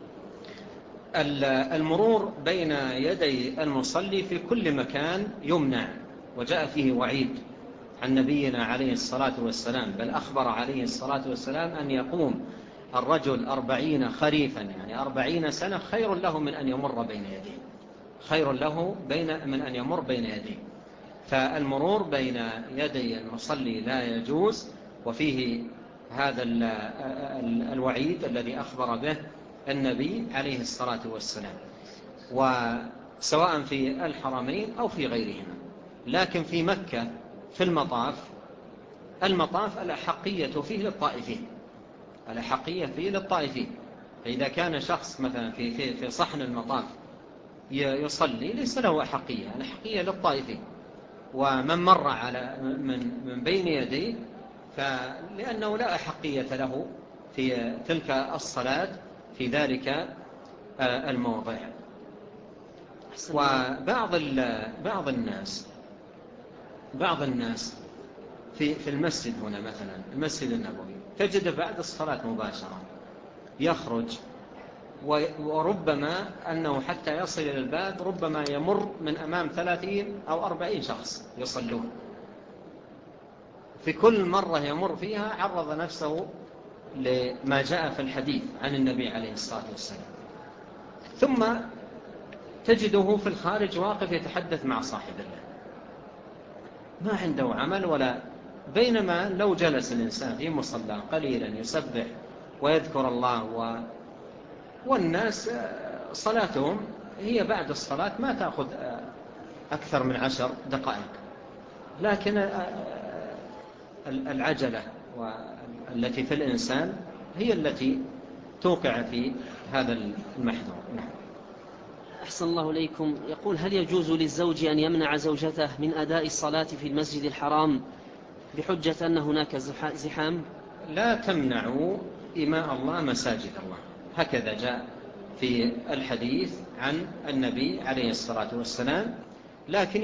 المرور بين يدي المصلي في كل مكان يمنع، وجاء فيه وعيد عن نبينا عليه الصلاة والسلام، بل أخبر عليه الصلاة والسلام أن يقوم الرجل 40 خريفا، يعني 40 سنة، خير له من أن يمر بين يديه، خير له من أن يمر بين يديه. فالمرور بين يدي المصلي لا يجوز، وفيه هذا الوعيد الذي أخبر به النبي عليه الصلاة والسلام، وسواء في الحرمين أو في غيرهما. لكن في مكة في المطاف الأحقية فيه للطائفين، الأحقية فيه للطائفين. فإذا كان شخص مثلا في صحن المطاف يصلي ليس له أحقية، الأحقية للطائفين. ومن مر على من بين يديه فلأنه لا أحقية له في تلك الصلاة في ذلك الموضع. وبعض الناس في المسجد هنا مثلا المسجد النبوي تجد بعد الصلاة مباشرة يخرج، وربما أنه حتى يصل إلى الباب ربما يمر من أمام 30 أو 40 شخص يصلون. في كل مرة يمر فيها عرض نفسه لما جاء في الحديث عن النبي عليه الصلاة والسلام، ثم تجده في الخارج واقف يتحدث مع صاحب الله، ما عنده عمل ولا. بينما لو جلس الإنسان في مصلى قليلا يسبح ويذكر الله والناس صلاتهم هي بعد الصلاة ما تأخذ أكثر من 10 دقائق، لكن العجلة التي في الإنسان هي التي توقع في هذا المحذور. أحسن الله إليكم. يقول: هل يجوز للزوج أن يمنع زوجته من أداء الصلاة في المسجد الحرام بحجة أن هناك زحام؟ لا تمنعوا إماء الله مساجد الله، هكذا جاء في الحديث عن النبي عليه الصلاة والسلام، لكن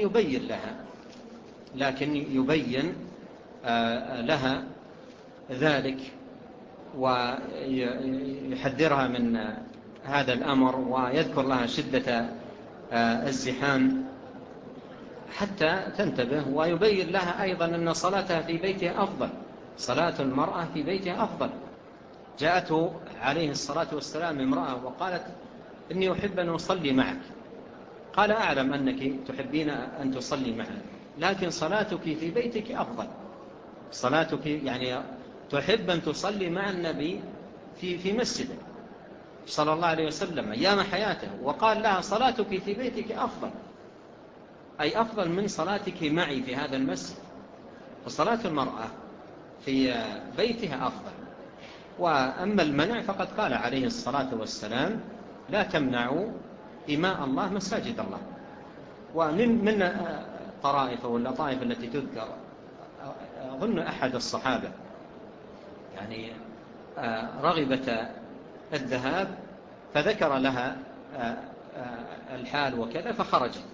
يبين لها ذلك ويحذرها من هذا الأمر ويذكر لها شدة الزحام حتى تنتبه، ويبين لها أيضا أن صلاتها في بيتها أفضل، صلاة المرأة في بيتها أفضل. جاءته عليه الصلاة والسلام امرأة وقالت إني أحب أن أصلي معك. قال أعلم أنك تحبين أن تصلي معي، لكن صلاتك في بيتك أفضل. صلاتك يعني تحب أن تصلي مع النبي في مسجده صلى الله عليه وسلم أيام حياته، وقال لها صلاتك في بيتك أفضل، أي أفضل من صلاتك معي في هذا المسجد. فصلاة المرأة في بيتها أفضل. وأما المنع فقد قال عليه الصلاة والسلام لا تمنعوا إماء الله مساجد الله. ومن الطرائف واللطائف التي تذكر، أظن أحد الصحابة يعني رغبة الذهاب فذكر لها الحال وكذا فخرجت،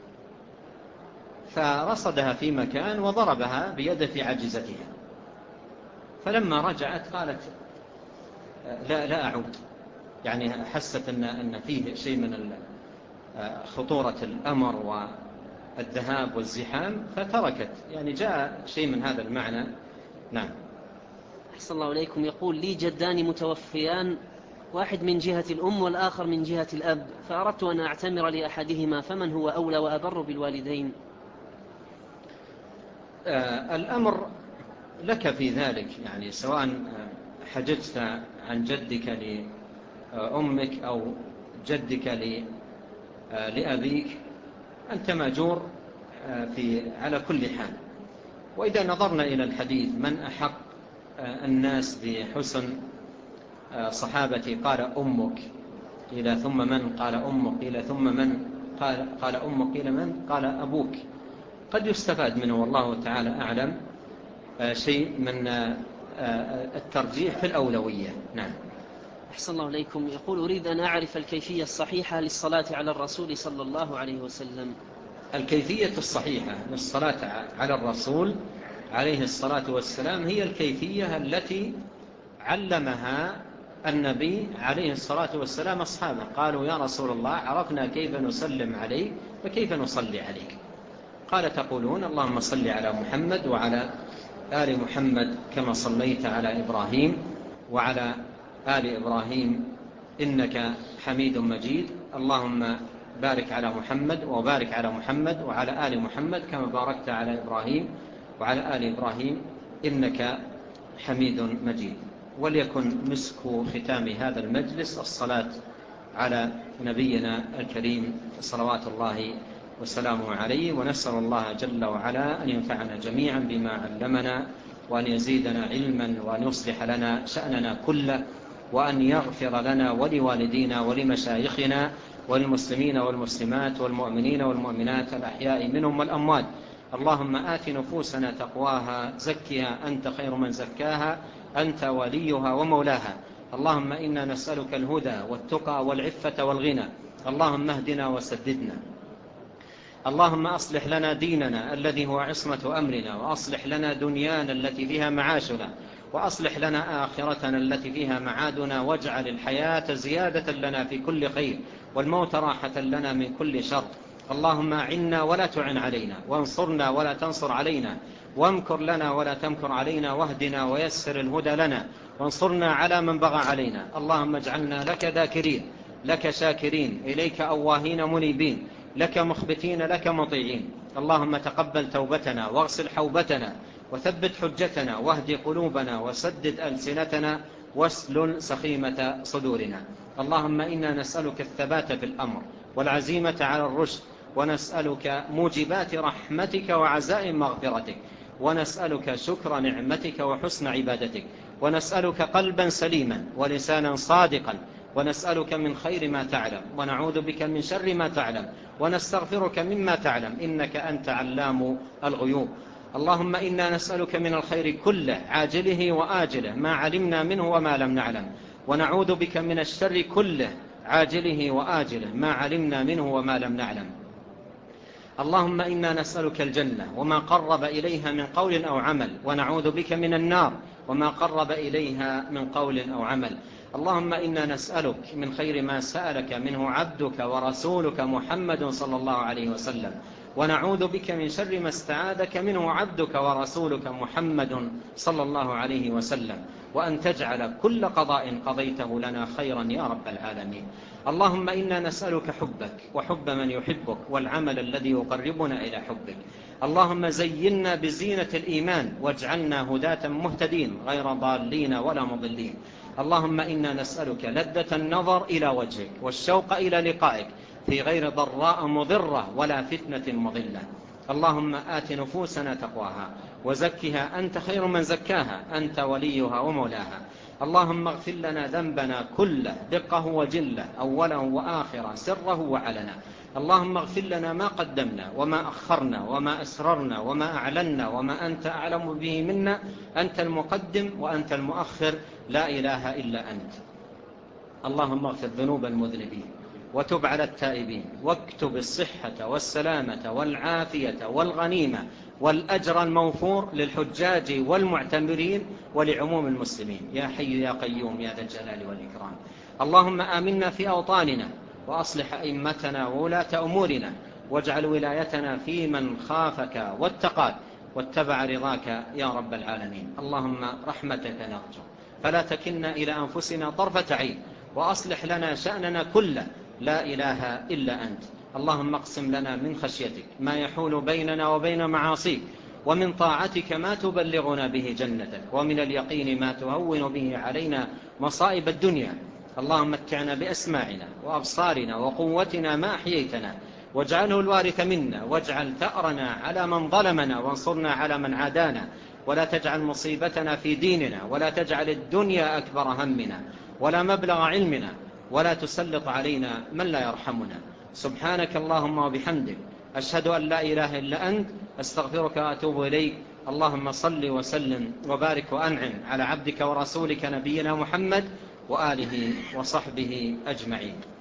فرصدها في مكان وضربها بيده في عجزتها. فلما رجعت قالت لا أعود، يعني حست أن فيه شيء من خطورة الأمر والذهاب والزحام فتركت، يعني جاء شيء من هذا المعنى. نعم. أحسن الله إليكم. يقول لي جدان متوفيان، واحد من جهة الأم والآخر من جهة الأب، فأردت أن أعتمر لأحدهما، فمن هو أولى وأبر بالوالدين؟ الأمر لك في ذلك، يعني سواء حججت عن جدك لأمك أو جدك لأبيك، أنت مأجور على كل حال. وإذا نظرنا إلى الحديث من أحق الناس بحسن صحابتي قال أمك، قيل ثم من؟ قال أمك، قيل ثم من؟ قال أمك، قيل من؟ قال أبوك. قد يستفاد منه والله تعالى أعلم شيء من الترجيح في الأولوية. نعم. أحسن الله إليكم. يقول أريد أن أعرف الكيفية الصحيحة للصلاة على الرسول صلى الله عليه وسلم. الكيفية الصحيحة للصلاة على الرسول عليه الصلاة والسلام هي الكيفية التي علمها النبي عليه الصلاة والسلام أصحابه. قالوا يا رسول الله عرفنا كيف نسلم عليك فكيف نصلي عليك؟ قال تقولون اللهم صل على محمد وعلى آل محمد كما صليت على إبراهيم وعلى آل إبراهيم إنك حميد مجيد، اللهم بارك على محمد وبارك على محمد وعلى آل محمد كما باركت على إبراهيم وعلى آل إبراهيم إنك حميد مجيد. وليكن مسك ختام هذا المجلس الصلاة على نبينا الكريم صلوات الله وسلامه عليه. ونسأل الله جل وعلا أن ينفعنا جميعا بما علمنا، وأن يزيدنا علما، وأن يصلح لنا شأننا كله، وأن يغفر لنا ولوالدينا ولمشايخنا والمسلمين والمسلمات والمؤمنين والمؤمنات الأحياء منهم والأموات. اللهم آت نفوسنا تقواها، زكها أنت خير من زكاها، أنت وليها ومولاها. اللهم إنا نسألك الهدى والتقى والعفة والغنى، اللهم اهدنا وسددنا. اللهم أصلح لنا ديننا الذي هو عصمة أمرنا، وأصلح لنا دنيانا التي فيها معاشنا، وأصلح لنا آخرتنا التي فيها معادنا، واجعل الحياة زيادة لنا في كل خير، والموت راحة لنا من كل شر. اللهم أعنا ولا تعن علينا، وانصرنا ولا تنصر علينا، وامكر لنا ولا تمكر علينا، واهدنا ويسر الهدى لنا، وانصرنا على من بغى علينا. اللهم اجعلنا لك ذاكرين، لك شاكرين، إليك أواهين منيبين، لك مخبتين، لك مطيعين. اللهم تقبل توبتنا، واغسل حوبتنا، وثبت حجتنا، واهد قلوبنا، وسدد ألسنتنا، واسلل سخيمة صدورنا. اللهم إنا نسألك الثبات في الأمر والعزيمة على الرشد، ونسألك موجبات رحمتك وعزائم مغفرتك، ونسألك شكر نعمتك وحسن عبادتك، ونسألك قلبا سليما ولسانا صادقا، ونسألك من خير ما تعلم، ونعوذ بك من شر ما تعلم، ونستغفرك مما تعلم، إنك أنت علام الغيوب. اللهم إنا نسألك من الخير كله عاجله وآجله ما علمنا منه وما لم نعلم، ونعوذ بك من الشر كله عاجله وآجله ما علمنا منه وما لم نعلم. اللهم إنا نسألك الجنة وما قرب إليها من قول أو عمل، ونعوذ بك من النار وما قرب إليها من قول أو عمل. اللهم إنا نسألك من خير ما سألك منه عبدك ورسولك محمد صلى الله عليه وسلم، ونعوذ بك من شر ما استعاذك منه عبدك ورسولك محمد صلى الله عليه وسلم، وأن تجعل كل قضاء قضيته لنا خيرا يا رب العالمين. اللهم إنا نسألك حبك وحب من يحبك والعمل الذي يقربنا إلى حبك. اللهم زينا بزينة الإيمان واجعلنا هداة مهتدين غير ضالين ولا مضلين. اللهم إنا نسألك لذة النظر إلى وجهك والشوق إلى لقائك في غير ضراء مضرة ولا فتنة مضلة. اللهم آت نفوسنا تقواها وزكها أنت خير من زكاها، أنت وليها ومولاها. اللهم اغفر لنا ذنبنا كله دقه وجله، أوله وآخره، سره وعلنا. اللهم اغفر لنا ما قدمنا وما أخرنا وما أسررنا وما أعلنا وما أنت أعلم به منا. أنت المقدم وأنت المؤخر، لا إله إلا أنت. اللهم اغفر ذنوب المذنبين وتب على التائبين، واكتب الصحة والسلامة والعافية والغنيمة والأجر الموفور للحجاج والمعتمرين ولعموم المسلمين يا حي يا قيوم يا ذا الجلال والإكرام. اللهم آمنا في أوطاننا وأصلح أئمتنا وولاة أمورنا، واجعل ولايتنا في من خافك واتقاك واتبع رضاك يا رب العالمين. اللهم رحمتك نرجو فلا تكلنا إلى أنفسنا طرفة عين، وأصلح لنا شأننا كله، لا إله إلا أنت. اللهم اقسم لنا من خشيتك ما يحول بيننا وبين معاصيك، ومن طاعتك ما تبلغنا به جنتك، ومن اليقين ما تهون به علينا مصائب الدنيا. اللهم متعنا بأسماعنا وأبصارنا وقوتنا ما أحييتنا، واجعله الوارث منا، واجعل ثأرنا على من ظلمنا، وانصرنا على من عادانا، ولا تجعل مصيبتنا في ديننا، ولا تجعل الدنيا أكبر همنا ولا مبلغ علمنا، ولا تسلط علينا من لا يرحمنا. سبحانك اللهم وبحمدك، أشهد أن لا إله إلا أنت، أستغفرك وأتوب إليك. اللهم صل وسلم وبارك وأنعم على عبدك ورسولك نبينا محمد وآله وصحبه أجمعين.